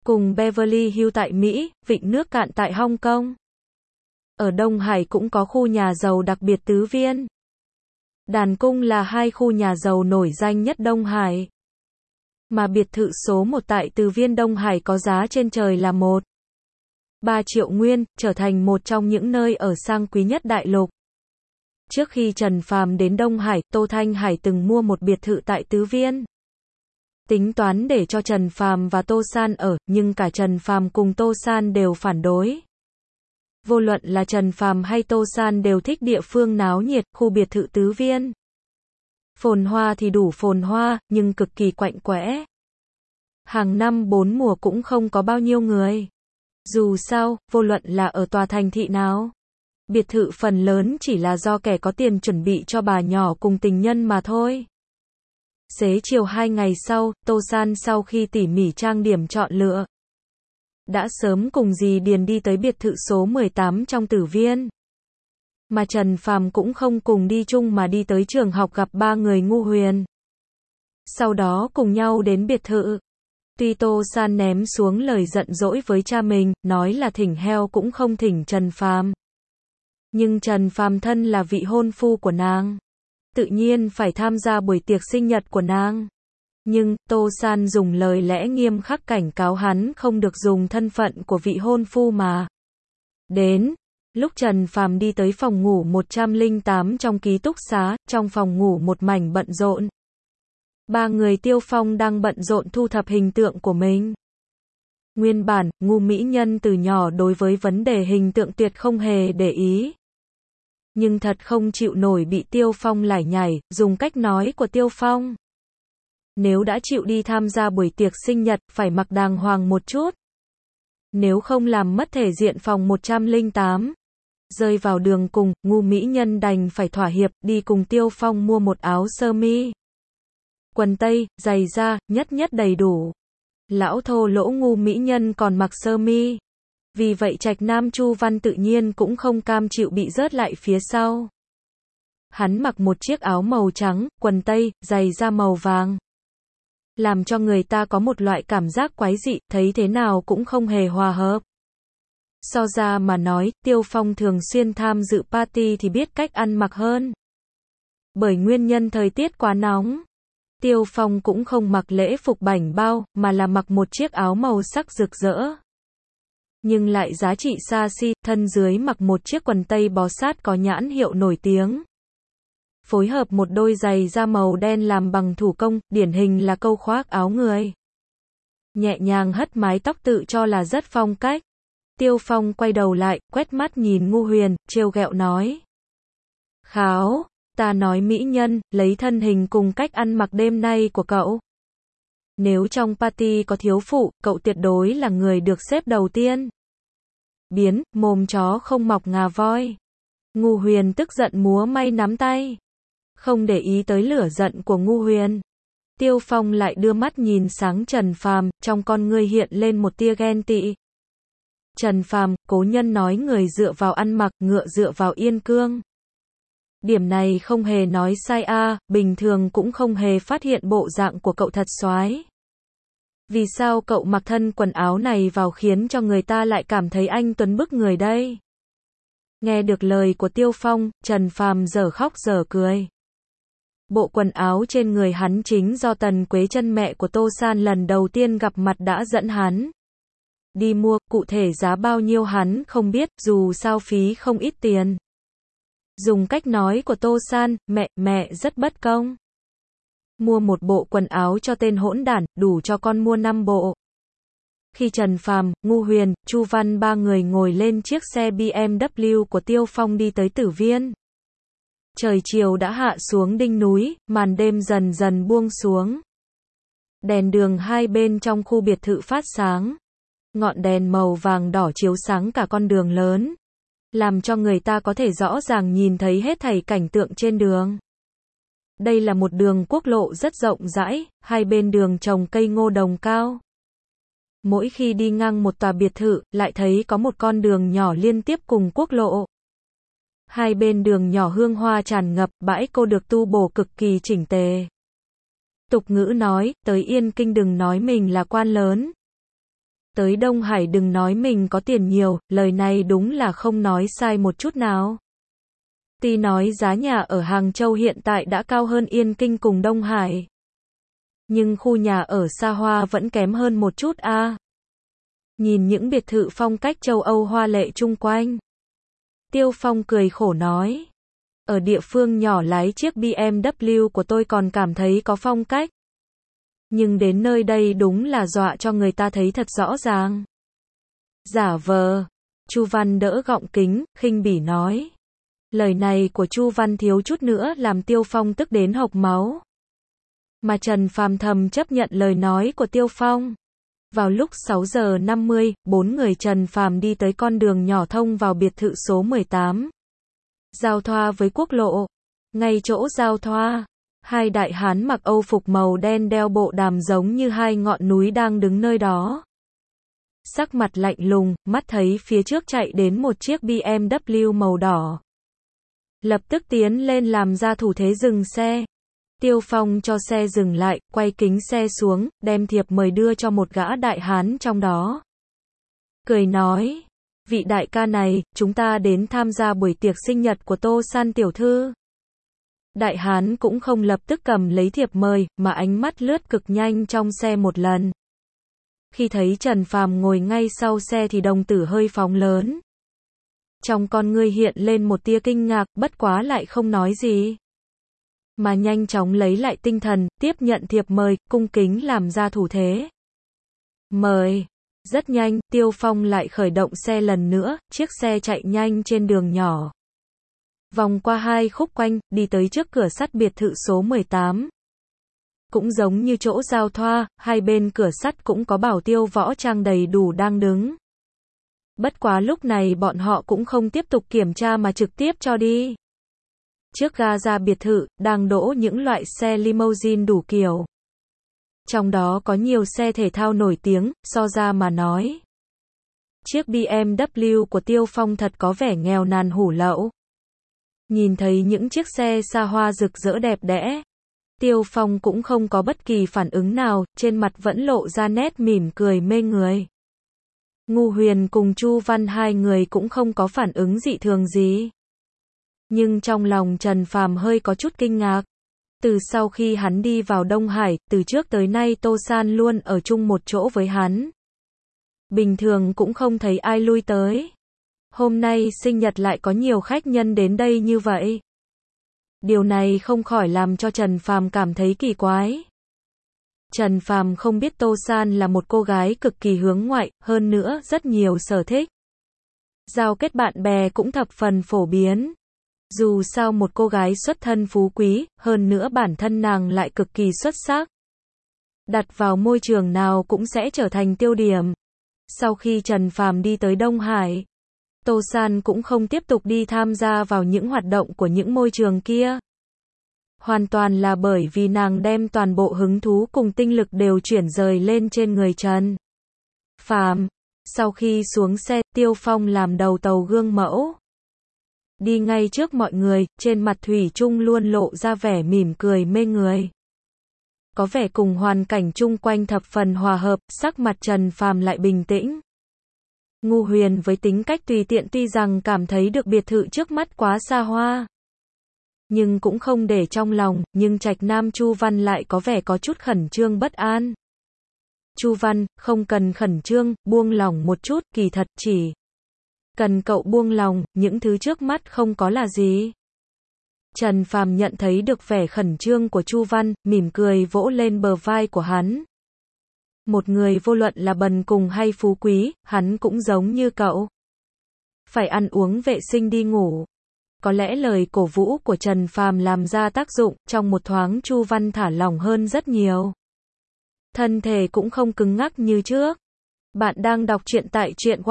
cùng Beverly Hills tại Mỹ, vịnh nước cạn tại Hong Kong. Ở Đông Hải cũng có khu nhà giàu đặc biệt Tứ Viên. Đàn Cung là hai khu nhà giàu nổi danh nhất Đông Hải. Mà biệt thự số 1 tại Từ Viên Đông Hải có giá trên trời là 1,3 triệu nguyên, trở thành một trong những nơi ở sang quý nhất đại lục. Trước khi Trần Phàm đến Đông Hải, Tô Thanh Hải từng mua một biệt thự tại Tứ Viên. Tính toán để cho Trần Phàm và Tô San ở, nhưng cả Trần Phàm cùng Tô San đều phản đối. Vô luận là Trần Phàm hay Tô San đều thích địa phương náo nhiệt, khu biệt thự Tứ Viên. Phồn hoa thì đủ phồn hoa, nhưng cực kỳ quạnh quẽ. Hàng năm 4 mùa cũng không có bao nhiêu người. Dù sao, vô luận là ở tòa thành thị nào, biệt thự phần lớn chỉ là do kẻ có tiền chuẩn bị cho bà nhỏ cùng tình nhân mà thôi. Xế chiều 2 ngày sau, Tô San sau khi tỉ mỉ trang điểm chọn lựa, đã sớm cùng dì Điền đi tới biệt thự số 18 trong Tử Viên. Mà Trần Phàm cũng không cùng đi chung mà đi tới trường học gặp ba người ngu huyền. Sau đó cùng nhau đến biệt thự. Tuy Tô San ném xuống lời giận dỗi với cha mình, nói là thỉnh heo cũng không thỉnh Trần Phàm. Nhưng Trần Phàm thân là vị hôn phu của nàng, tự nhiên phải tham gia buổi tiệc sinh nhật của nàng. Nhưng, Tô San dùng lời lẽ nghiêm khắc cảnh cáo hắn không được dùng thân phận của vị hôn phu mà. Đến lúc Trần Phàm đi tới phòng ngủ 108 trong ký túc xá, trong phòng ngủ một mảnh bận rộn. Ba người Tiêu Phong đang bận rộn thu thập hình tượng của mình. Nguyên bản, ngu mỹ nhân từ nhỏ đối với vấn đề hình tượng tuyệt không hề để ý. Nhưng thật không chịu nổi bị Tiêu Phong lải nhải, dùng cách nói của Tiêu Phong. Nếu đã chịu đi tham gia buổi tiệc sinh nhật, phải mặc đàng hoàng một chút. Nếu không làm mất thể diện phòng 108. Rơi vào đường cùng, ngu mỹ nhân đành phải thỏa hiệp, đi cùng Tiêu Phong mua một áo sơ mi, quần tây, giày da, nhất nhất đầy đủ. Lão thô lỗ ngu mỹ nhân còn mặc sơ mi. Vì vậy Trạch Nam Chu Văn tự nhiên cũng không cam chịu bị rớt lại phía sau. Hắn mặc một chiếc áo màu trắng, quần tây, giày da màu vàng. Làm cho người ta có một loại cảm giác quái dị, thấy thế nào cũng không hề hòa hợp. So ra mà nói, Tiêu Phong thường xuyên tham dự party thì biết cách ăn mặc hơn. Bởi nguyên nhân thời tiết quá nóng, Tiêu Phong cũng không mặc lễ phục bảnh bao, mà là mặc một chiếc áo màu sắc rực rỡ. Nhưng lại giá trị xa xỉ, thân dưới mặc một chiếc quần tây bó sát có nhãn hiệu nổi tiếng. Phối hợp một đôi giày da màu đen làm bằng thủ công, điển hình là câu khoác áo người. Nhẹ nhàng hất mái tóc tự cho là rất phong cách. Tiêu Phong quay đầu lại, quét mắt nhìn ngu huyền, trêu ghẹo nói. Kháo, ta nói mỹ nhân, lấy thân hình cùng cách ăn mặc đêm nay của cậu. Nếu trong party có thiếu phụ, cậu tuyệt đối là người được xếp đầu tiên. Biến, mồm chó không mọc ngà voi. Ngu huyền tức giận múa may nắm tay. Không để ý tới lửa giận của ngu huyền. Tiêu Phong lại đưa mắt nhìn sáng Trần Phàm, trong con ngươi hiện lên một tia ghen tị. Trần Phàm, cố nhân nói người dựa vào ăn mặc, ngựa dựa vào yên cương. Điểm này không hề nói sai a, bình thường cũng không hề phát hiện bộ dạng của cậu thật soái. Vì sao cậu mặc thân quần áo này vào khiến cho người ta lại cảm thấy anh tuấn bức người đây? Nghe được lời của Tiêu Phong, Trần Phàm dở khóc dở cười. Bộ quần áo trên người hắn chính do Tần Quế Chân mẹ của Tô San lần đầu tiên gặp mặt đã dẫn hắn đi mua, cụ thể giá bao nhiêu hắn không biết, dù sao phí không ít tiền. Dùng cách nói của Tô San, mẹ rất bất công. Mua một bộ quần áo cho tên hỗn đản, đủ cho con mua 5 bộ. Khi Trần Phàm, Ngu Huyền, Chu Văn ba người ngồi lên chiếc xe BMW của Tiêu Phong đi tới Tử Viên. Trời chiều đã hạ xuống đỉnh núi, màn đêm dần dần buông xuống. Đèn đường hai bên trong khu biệt thự phát sáng. Ngọn đèn màu vàng đỏ chiếu sáng cả con đường lớn, làm cho người ta có thể rõ ràng nhìn thấy hết thảy cảnh tượng trên đường. Đây là một đường quốc lộ rất rộng rãi, hai bên đường trồng cây ngô đồng cao. Mỗi khi đi ngang một tòa biệt thự, lại thấy có một con đường nhỏ liên tiếp cùng quốc lộ. Hai bên đường nhỏ hương hoa tràn ngập, bãi cô được tu bổ cực kỳ chỉnh tề. Tục ngữ nói, tới Yên Kinh đừng nói mình là quan lớn. Tới Đông Hải đừng nói mình có tiền nhiều, lời này đúng là không nói sai một chút nào. Tuy nói giá nhà ở Hàng Châu hiện tại đã cao hơn Yên Kinh cùng Đông Hải, nhưng khu nhà ở xa hoa vẫn kém hơn một chút a. Nhìn những biệt thự phong cách châu Âu hoa lệ chung quanh, Tiêu Phong cười khổ nói, ở địa phương nhỏ lái chiếc BMW của tôi còn cảm thấy có phong cách, nhưng đến nơi đây đúng là dọa cho người ta thấy thật rõ ràng. Giả vờ. Chu Văn đỡ gọng kính, khinh bỉ nói. Lời này của Chu Văn thiếu chút nữa làm Tiêu Phong tức đến hộc máu. Mà Trần Phàm thầm chấp nhận lời nói của Tiêu Phong. Vào lúc 6 giờ 50, 4 người Trần Phàm đi tới con đường nhỏ thông vào biệt thự số 18. Giao thoa với quốc lộ. Ngay chỗ giao thoa, hai đại hán mặc Âu phục màu đen đeo bộ đàm giống như hai ngọn núi đang đứng nơi đó. Sắc mặt lạnh lùng, mắt thấy phía trước chạy đến một chiếc BMW màu đỏ. Lập tức tiến lên làm ra thủ thế dừng xe. Tiêu Phong cho xe dừng lại, quay kính xe xuống, đem thiệp mời đưa cho một gã đại hán trong đó. Cười nói, vị đại ca này, chúng ta đến tham gia buổi tiệc sinh nhật của Tô San tiểu thư. Đại hán cũng không lập tức cầm lấy thiệp mời, mà ánh mắt lướt cực nhanh trong xe một lần. Khi thấy Trần Phàm ngồi ngay sau xe thì đồng tử hơi phóng lớn. Trong con ngươi hiện lên một tia kinh ngạc, bất quá lại không nói gì. Mà nhanh chóng lấy lại tinh thần, tiếp nhận thiệp mời, cung kính làm ra thủ thế. Mời. Rất nhanh, Tiêu Phong lại khởi động xe lần nữa, chiếc xe chạy nhanh trên đường nhỏ. Vòng qua hai khúc quanh, đi tới trước cửa sắt biệt thự số 18. Cũng giống như chỗ giao thoa, hai bên cửa sắt cũng có bảo tiêu võ trang đầy đủ đang đứng. Bất quá lúc này bọn họ cũng không tiếp tục kiểm tra mà trực tiếp cho đi. Trước ga ra biệt thự, đang đỗ những loại xe limousine đủ kiểu. Trong đó có nhiều xe thể thao nổi tiếng, so ra mà nói. Chiếc BMW của Tiêu Phong thật có vẻ nghèo nàn hủ lậu. Nhìn thấy những chiếc xe xa hoa rực rỡ đẹp đẽ, Tiêu Phong cũng không có bất kỳ phản ứng nào, trên mặt vẫn lộ ra nét mỉm cười mê người. Ngu Huyền cùng Chu Văn hai người cũng không có phản ứng dị thường gì. Nhưng trong lòng Trần Phàm hơi có chút kinh ngạc. Từ sau khi hắn đi vào Đông Hải, từ trước tới nay Tô San luôn ở chung một chỗ với hắn. Bình thường cũng không thấy ai lui tới. Hôm nay sinh nhật lại có nhiều khách nhân đến đây như vậy. Điều này không khỏi làm cho Trần Phàm cảm thấy kỳ quái. Trần Phàm không biết Tô San là một cô gái cực kỳ hướng ngoại, hơn nữa rất nhiều sở thích. Giao kết bạn bè cũng thập phần phổ biến. Dù sao một cô gái xuất thân phú quý, hơn nữa bản thân nàng lại cực kỳ xuất sắc. Đặt vào môi trường nào cũng sẽ trở thành tiêu điểm. Sau khi Trần Phàm đi tới Đông Hải, Tô San cũng không tiếp tục đi tham gia vào những hoạt động của những môi trường kia. Hoàn toàn là bởi vì nàng đem toàn bộ hứng thú cùng tinh lực đều chuyển rời lên trên người Trần Phàm. Sau khi xuống xe, Tiêu Phong làm đầu tàu gương mẫu. Đi ngay trước mọi người, trên mặt thủy chung luôn lộ ra vẻ mỉm cười mê người. Có vẻ cùng hoàn cảnh chung quanh thập phần hòa hợp, sắc mặt Trần Phàm lại bình tĩnh. Ngu Huyền với tính cách tùy tiện tuy rằng cảm thấy được biệt thự trước mắt quá xa hoa, nhưng cũng không để trong lòng, nhưng Trạch Nam Chu Văn lại có vẻ có chút khẩn trương bất an. Chu Văn, không cần khẩn trương, buông lỏng một chút, kỳ thật chỉ cần cậu buông lòng, những thứ trước mắt không có là gì. Trần Phàm nhận thấy được vẻ khẩn trương của Chu Văn, mỉm cười vỗ lên bờ vai của hắn. Một người vô luận là bần cùng hay phú quý, hắn cũng giống như cậu. Phải ăn uống vệ sinh đi ngủ. Có lẽ lời cổ vũ của Trần Phàm làm ra tác dụng, trong một thoáng Chu Văn thả lỏng hơn rất nhiều. Thân thể cũng không cứng ngắc như trước. Bạn đang đọc truyện tại truyện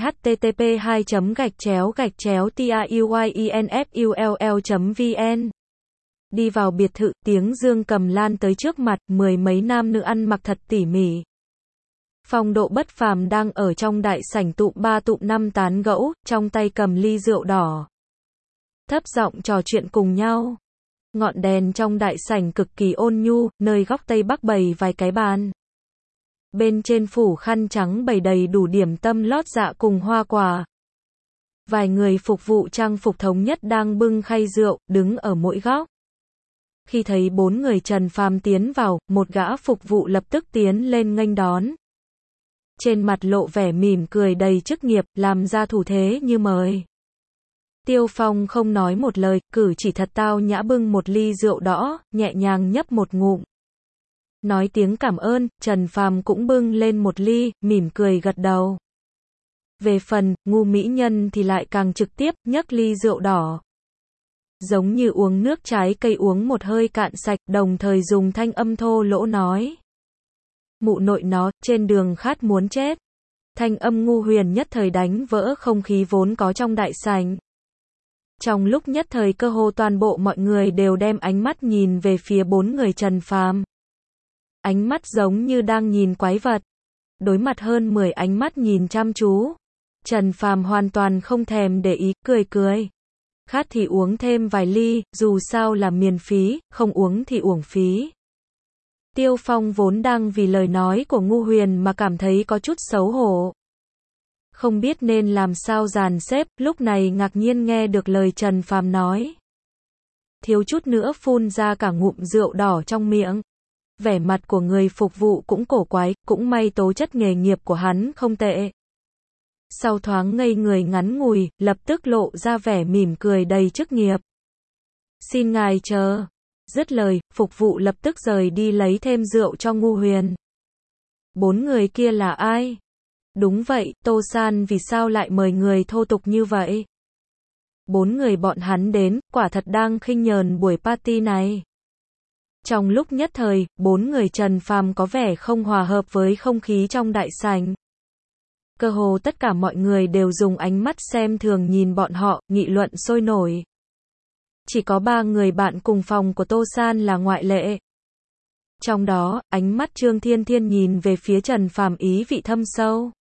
http://tauyenfull.vn. Đi vào biệt thự, tiếng dương cầm lan tới trước mặt, mười mấy nam nữ ăn mặc thật tỉ mỉ. Phong độ bất phàm đang ở trong đại sảnh tụm 3 tụm 5 tán gẫu, trong tay cầm ly rượu đỏ. Thấp giọng trò chuyện cùng nhau. Ngọn đèn trong đại sảnh cực kỳ ôn nhu, nơi góc tây bắc bày vài cái bàn. Bên trên phủ khăn trắng bày đầy đủ điểm tâm lót dạ cùng hoa quả. Vài người phục vụ trang phục thống nhất đang bưng khay rượu, đứng ở mỗi góc. Khi thấy 4 người Trần Phàm tiến vào, một gã phục vụ lập tức tiến lên nghênh đón. Trên mặt lộ vẻ mỉm cười đầy chức nghiệp, làm ra thủ thế như mời. Tiêu Phong không nói một lời, cử chỉ thật tao nhã bưng một ly rượu đỏ, nhẹ nhàng nhấp một ngụm. Nói tiếng cảm ơn, Trần Phàm cũng bưng lên một ly, mỉm cười gật đầu. Về phần, ngu mỹ nhân thì lại càng trực tiếp, nhấc ly rượu đỏ. Giống như uống nước trái cây uống một hơi cạn sạch, đồng thời dùng thanh âm thô lỗ nói. Mụ nội nó, trên đường khát muốn chết. Thanh âm ngu huyền nhất thời đánh vỡ không khí vốn có trong đại sảnh. Trong lúc nhất thời cơ hồ toàn bộ mọi người đều đem ánh mắt nhìn về phía 4 người Trần Phàm. Ánh mắt giống như đang nhìn quái vật. Đối mặt hơn 10 ánh mắt nhìn chăm chú. Trần Phàm hoàn toàn không thèm để ý, cười cười. Khát thì uống thêm vài ly, dù sao là miễn phí, không uống thì uổng phí. Tiêu Phong vốn đang vì lời nói của ngu huyền mà cảm thấy có chút xấu hổ. Không biết nên làm sao dàn xếp, lúc này ngạc nhiên nghe được lời Trần Phàm nói. Thiếu chút nữa phun ra cả ngụm rượu đỏ trong miệng. Vẻ mặt của người phục vụ cũng cổ quái, cũng may tố chất nghề nghiệp của hắn không tệ. Sau thoáng ngây người ngắn ngủi, lập tức lộ ra vẻ mỉm cười đầy chức nghiệp. Xin ngài chờ. Dứt lời, phục vụ lập tức rời đi lấy thêm rượu cho ngu huyền. 4 người kia là ai? Đúng vậy, Tô San vì sao lại mời người thô tục như vậy? 4 người bọn hắn đến, quả thật đang khinh nhờn buổi party này. Trong lúc nhất thời, 4 người Trần Phàm có vẻ không hòa hợp với không khí trong đại sảnh. Cơ hồ tất cả mọi người đều dùng ánh mắt xem thường nhìn bọn họ, nghị luận sôi nổi. Chỉ có 3 người bạn cùng phòng của Tô San là ngoại lệ. Trong đó, ánh mắt Trương Thiên Thiên nhìn về phía Trần Phàm ý vị thâm sâu.